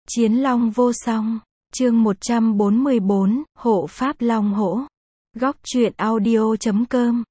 Chiến Long vô song, chương 144, hộ pháp Long hổ. Góc truyện audio.com.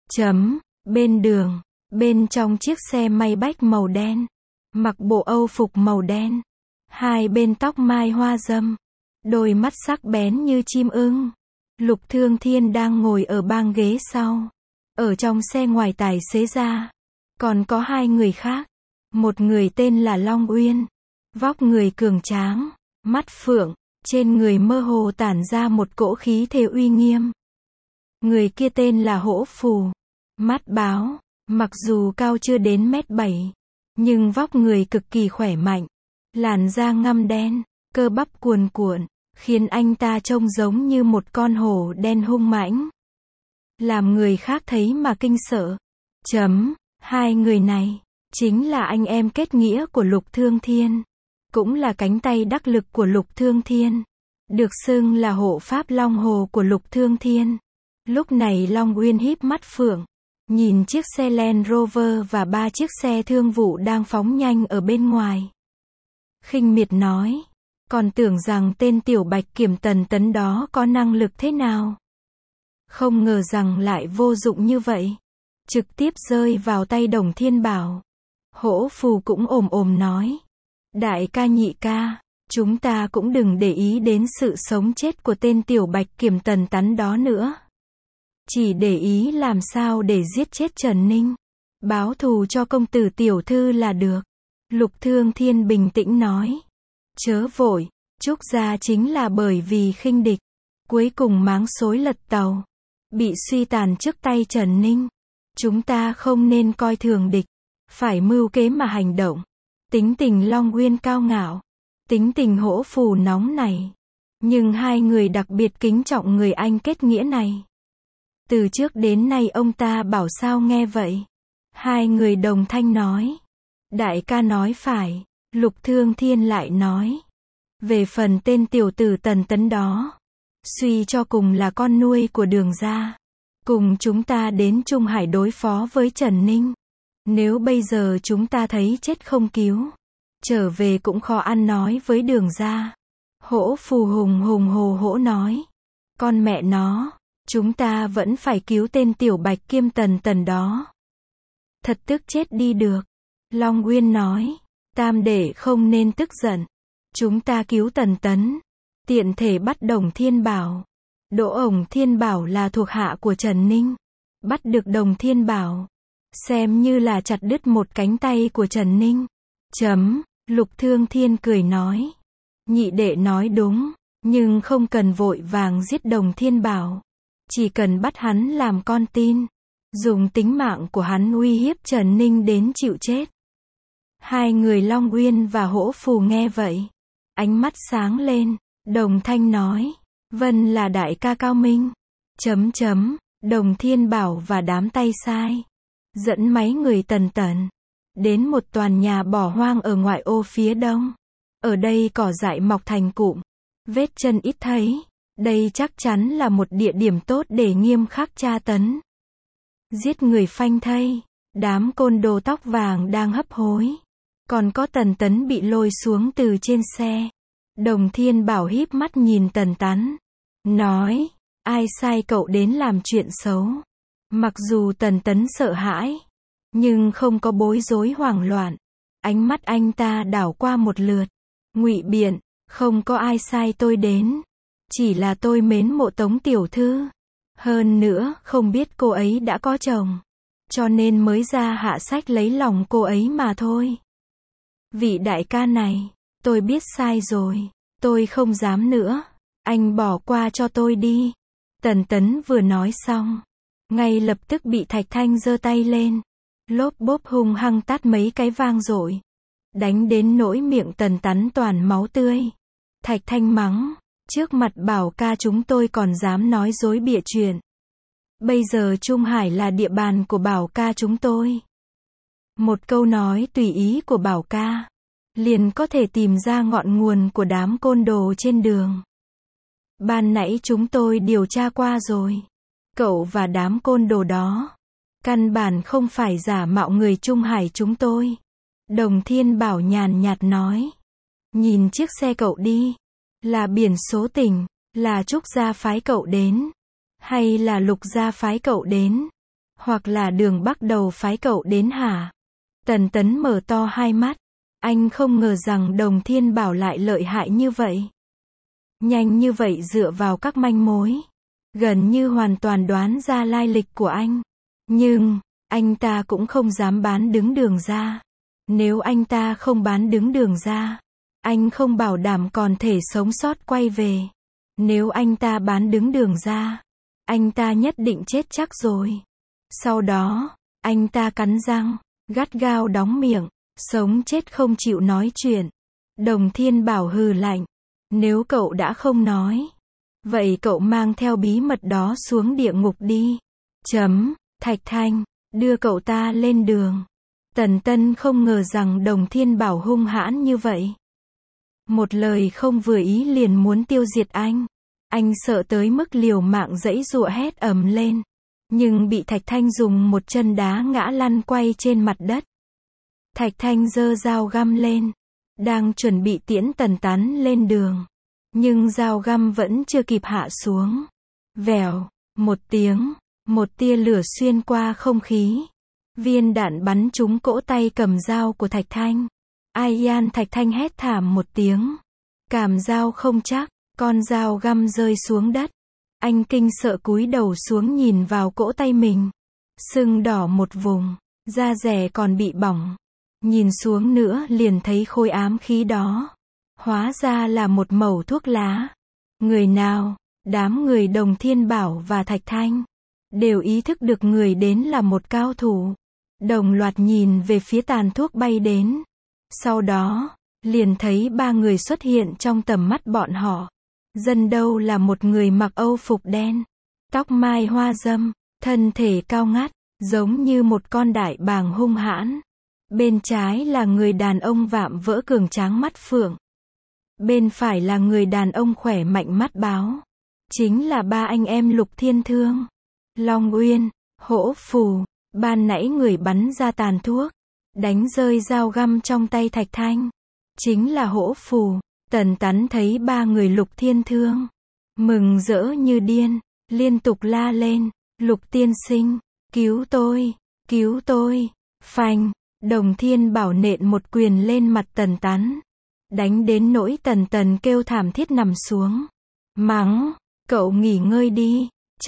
Bên đường, bên trong chiếc xe may bách màu đen, mặc bộ âu phục màu đen, hai bên tóc mai hoa râm, đôi mắt sắc bén như chim ưng. Lục Thương Thiên đang ngồi ở bang ghế sau. Ở trong xe ngoài tài xế ra, còn có hai người khác. Một người tên là Long Uyên, vóc người cường tráng, mắt phượng, trên người mơ hồ tản ra một cỗ khí thế uy nghiêm. Người kia tên là Hổ Phù, mắt báo, mặc dù cao chưa đến mét 7, nhưng vóc người cực kỳ khỏe mạnh, làn da ngăm đen, cơ bắp cuồn cuộn, khiến anh ta trông giống như một con hổ đen hung mãnh, làm người khác thấy mà kinh sợ. Hai người này chính là anh em kết nghĩa của Lục Thương Thiên, cũng là cánh tay đắc lực của Lục Thương Thiên, được xưng là hộ pháp Long Hồ của Lục Thương Thiên. Lúc này Long Uyên híp mắt phượng, nhìn chiếc xe Land Rover và 3 chiếc xe thương vụ đang phóng nhanh ở bên ngoài. Khinh miệt nói, còn tưởng rằng tên tiểu bạch kiểm Tần Tấn đó có năng lực thế nào. Không ngờ rằng lại vô dụng như vậy, trực tiếp rơi vào tay Đồng Thiên Bảo. Hổ Phù cũng ồm nói, đại ca nhị ca, chúng ta cũng đừng để ý đến sự sống chết của tên tiểu bạch kiểm Tần Tấn đó nữa. Chỉ để ý làm sao để giết chết Trần Ninh, báo thù cho công tử tiểu thư là được. Lục Thương Thiên bình tĩnh nói, chớ vội, Trúc gia chính là bởi vì khinh địch, cuối cùng máng xối lật tàu, bị suy tàn trước tay Trần Ninh. Chúng ta không nên coi thường địch, phải mưu kế mà hành động. Tính tình Long Uyên cao ngạo, tính tình Hổ Phù nóng này, nhưng hai người đặc biệt kính trọng người anh kết nghĩa này. Từ trước đến nay ông ta bảo sao nghe vậy. Hai người đồng thanh nói, đại ca nói phải. Lục Thương Thiên lại nói, về phần tên tiểu tử Tần Tấn đó, suy cho cùng là con nuôi của Đường gia, cùng chúng ta đến Trung Hải đối phó với Trần Ninh. Nếu bây giờ chúng ta thấy chết không cứu, trở về cũng khó ăn nói với Đường gia. Hổ Phù hùng hổ hổ nói, con mẹ nó, chúng ta vẫn phải cứu tên tiểu bạch kiêm Tần đó. Thật tức chết đi được. Long Uyên nói, tam đệ không nên tức giận. Chúng ta cứu Tần Tấn, tiện thể bắt Đồng Thiên Bảo. Ổng Thiên Bảo là thuộc hạ của Trần Ninh. Bắt được Đồng Thiên Bảo, xem như là chặt đứt một cánh tay của Trần Ninh. Lục Thương Thiên cười nói, nhị đệ nói đúng, nhưng không cần vội vàng giết Đồng Thiên Bảo. Chỉ cần bắt hắn làm con tin, dùng tính mạng của hắn uy hiếp Trần Ninh đến chịu chết. Hai người Long Uyên và Hổ Phù nghe vậy, ánh mắt sáng lên, đồng thanh nói, vân là đại ca cao minh. Đồng Thiên Bảo và đám tay sai dẫn máy người Tần đến một tòa nhà bỏ hoang ở ngoại ô phía đông. Ở đây cỏ dại mọc thành cụm, vết chân ít thấy. Đây chắc chắn là một địa điểm tốt để nghiêm khắc tra tấn, giết người phanh thây. Đám côn đồ tóc vàng đang hấp hối, còn có Tần Tấn bị lôi xuống từ trên xe. Đồng Thiên Bảo híp mắt nhìn Tần Tấn, nói, ai sai cậu đến làm chuyện xấu. Mặc dù Tần Tấn sợ hãi, nhưng không có bối rối hoảng loạn. Ánh mắt anh ta đảo qua một lượt, ngụy biện, không có ai sai tôi đến, chỉ là tôi mến mộ Tống tiểu thư. Hơn nữa, không biết cô ấy đã có chồng, cho nên mới ra hạ sách lấy lòng cô ấy mà thôi. Vị đại ca này, tôi biết sai rồi, tôi không dám nữa, anh bỏ qua cho tôi đi. Tần Tấn vừa nói xong, ngay lập tức bị Thạch Thanh giơ tay lên, lốp bốp hung hăng tát mấy cái vang dội, đánh đến nỗi miệng Tần Tấn toàn máu tươi. Thạch Thanh mắng, trước mặt Bảo ca chúng tôi còn dám nói dối bịa chuyện. Bây giờ Trung Hải là địa bàn của Bảo ca chúng tôi. Một câu nói tùy ý của Bảo ca, liền có thể tìm ra ngọn nguồn của đám côn đồ trên đường. Ban nãy chúng tôi điều tra qua rồi. Cậu và đám côn đồ đó, căn bản không phải giả mạo người Trung Hải chúng tôi. Đồng Thiên Bảo nhàn nhạt nói. Nhìn chiếc xe cậu đi. Là biển số tỉnh, là Trúc gia phái cậu đến. Hay là Lục gia phái cậu đến. Hoặc là Đường Bắc Đầu phái cậu đến hả? Tần Tấn mở to hai mắt. Anh không ngờ rằng Đồng Thiên Bảo lại lợi hại như vậy. Nhanh như vậy dựa vào các manh mối. Gần như hoàn toàn đoán ra lai lịch của anh. Nhưng, anh ta cũng không dám bán đứng Đường ra. Nếu anh ta không bán đứng Đường ra, anh không bảo đảm còn thể sống sót quay về. Nếu anh ta bán đứng Đường ra, anh ta nhất định chết chắc rồi. Sau đó, anh ta cắn răng, gắt gao đóng miệng, sống chết không chịu nói chuyện. Đồng Thiên Bảo hừ lạnh. Nếu cậu đã không nói, vậy cậu mang theo bí mật đó xuống địa ngục đi. Thạch Thanh, đưa cậu ta lên đường. Tần Tân không ngờ rằng Đồng Thiên Bảo hung hãn như vậy. Một lời không vừa ý liền muốn tiêu diệt anh. Anh sợ tới mức liều mạng giãy giụa hét ầm lên. Nhưng bị Thạch Thanh dùng một chân đá ngã lăn quay trên mặt đất. Thạch Thanh giơ dao găm lên. Đang chuẩn bị tiễn Tần Tán lên đường. Nhưng dao găm vẫn chưa kịp hạ xuống. Vèo, một tiếng, một tia lửa xuyên qua không khí. Viên đạn bắn trúng cỗ tay cầm dao của Thạch Thanh. Ai an, Thạch Thanh hét thảm một tiếng. Càm dao không chắc, con dao găm rơi xuống đất. Anh kinh sợ cúi đầu xuống nhìn vào cỗ tay mình. Sưng đỏ một vùng, da dẻ còn bị bỏng. Nhìn xuống nữa liền thấy khối ám khí đó. Hóa ra là một mẩu thuốc lá. Người nào? Đám người Đồng Thiên Bảo và Thạch Thanh đều ý thức được người đến là một cao thủ. Đồng loạt nhìn về phía tàn thuốc bay đến. Sau đó, liền thấy ba người xuất hiện trong tầm mắt bọn họ. Dân đâu là một người mặc âu phục đen, tóc mai hoa râm, thân thể cao ngắt, giống như một con đại bàng hung hãn. Bên trái là người đàn ông vạm vỡ cường tráng mắt phượng. Bên phải là người đàn ông khỏe mạnh mắt báo. Chính là ba anh em Lục Thiên Thương, Long Uyên, Hỗ Phù. Ban nãy người bắn ra tàn thuốc, đánh rơi dao găm trong tay Thạch Thanh. Chính là Hỗ Phù. Tần Tán thấy ba người Lục Thiên Thương. Mừng rỡ như điên, liên tục la lên. Lục tiên sinh, cứu tôi, cứu tôi. Phanh, Đồng Thiên Bảo nện một quyền lên mặt Tần Tán. Đánh đến nỗi Tần Tần kêu thảm thiết nằm xuống. Mắng, cậu nghỉ ngơi đi.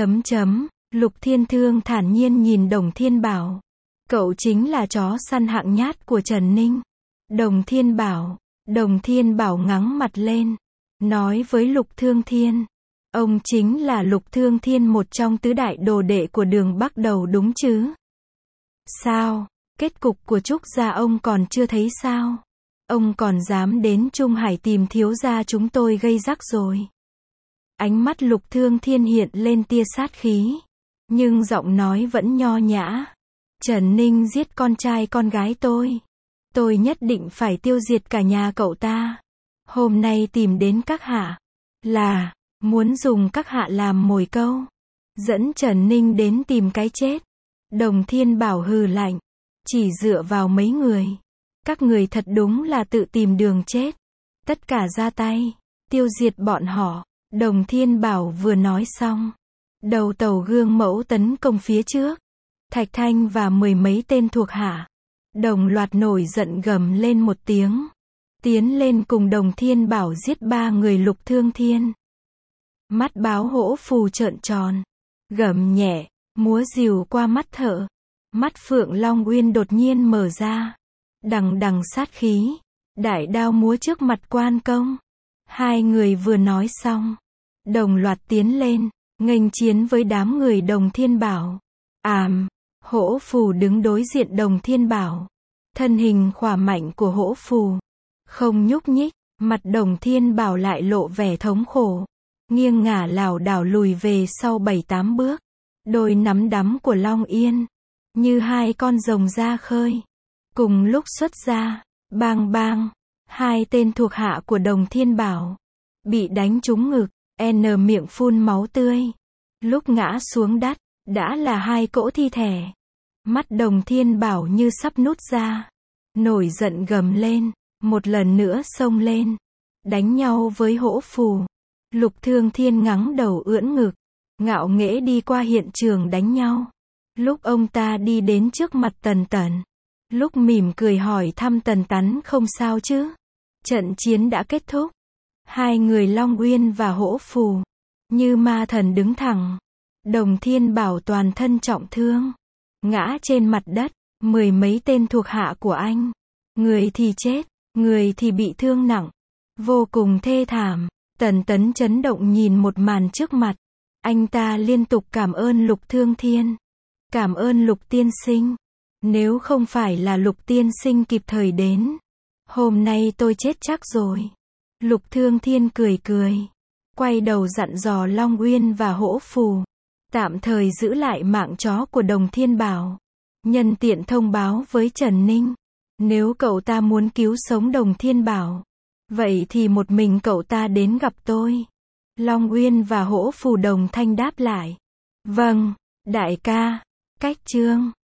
Lục Thiên Thương thản nhiên nhìn Đồng Thiên Bảo. Cậu chính là chó săn hạng nhát của Trần Ninh. Đồng Thiên Bảo ngắng mặt lên. Nói với Lục Thương Thiên. Ông chính là Lục Thương Thiên, một trong tứ đại đồ đệ của Đường Bắc Đầu đúng chứ? Sao? Kết cục của Trúc gia ông còn chưa thấy sao? Ông còn dám đến Trung Hải tìm thiếu gia chúng tôi gây rắc rồi. Ánh mắt Lục Thương Thiên hiện lên tia sát khí. Nhưng giọng nói vẫn nho nhã. Trần Ninh giết con trai con gái tôi. Tôi nhất định phải tiêu diệt cả nhà cậu ta. Hôm nay tìm đến các hạ. Là, muốn dùng các hạ làm mồi câu. Dẫn Trần Ninh đến tìm cái chết. Đồng Thiên Bảo hừ lạnh. Chỉ dựa vào mấy người. Các người thật đúng là tự tìm đường chết. Tất cả ra tay. Tiêu diệt bọn họ. Đồng Thiên Bảo vừa nói xong. Đầu tàu gương mẫu tấn công phía trước. Thạch Thanh và mười mấy tên thuộc hạ đồng loạt nổi giận gầm lên một tiếng. Tiến lên cùng Đồng Thiên Bảo giết ba người Lục Thương Thiên. Mắt báo Hỗ Phù trợn tròn. Gầm nhẹ, múa rìu qua mắt thợ. Mắt phượng Long Uyên đột nhiên mở ra. Đằng đằng sát khí. Đại đao múa trước mặt quan công. Hai người vừa nói xong. Đồng loạt tiến lên. Nghênh chiến với đám người Đồng Thiên Bảo. Hỗ Phù đứng đối diện Đồng Thiên Bảo. Thân hình khỏe mạnh của Hỗ Phù không nhúc nhích, mặt Đồng Thiên Bảo lại lộ vẻ thống khổ. Nghiêng ngả lảo đảo lùi về sau 7-8 bước. Đôi nắm đấm của Long Yên như hai con rồng ra khơi. Cùng lúc xuất ra, bang bang, hai tên thuộc hạ của Đồng Thiên Bảo bị đánh trúng ngực, miệng phun máu tươi. Lúc ngã xuống đất, đã là hai cỗ thi thể. Mắt Đồng Thiên Bảo như sắp nút ra. Nổi giận gầm lên. một lần nữa xông lên, đánh nhau với Hỗ Phù. Lục Thương Thiên ngắng đầu ưỡn ngực, ngạo nghễ đi qua hiện trường đánh nhau. Lúc ông ta đi đến trước mặt Tần Tẩn, lúc mỉm cười hỏi thăm Tần Tắn không sao chứ. Trận chiến đã kết thúc. Hai người Long Uyên và Hỗ Phù như ma thần đứng thẳng. Đồng Thiên Bảo toàn thân trọng thương, ngã trên mặt đất. Mười mấy tên thuộc hạ của anh, người thì chết, người thì bị thương nặng, vô cùng thê thảm. Tần Tấn chấn động nhìn một màn trước mặt. Anh ta liên tục cảm ơn Lục Thương Thiên, cảm ơn Lục tiên sinh. Nếu không phải là Lục tiên sinh kịp thời đến, hôm nay tôi chết chắc rồi. Lục Thương Thiên cười cười, quay đầu dặn dò Long Uyên và Hỗ Phù tạm thời giữ lại mạng chó của Đồng Thiên Bảo. Nhân tiện thông báo với Trần Ninh, nếu cậu ta muốn cứu sống Đồng Thiên Bảo, vậy thì một mình cậu ta đến gặp tôi. Long Uyên và Hỗ Phù đồng thanh đáp lại. Vâng, đại ca. Cách chương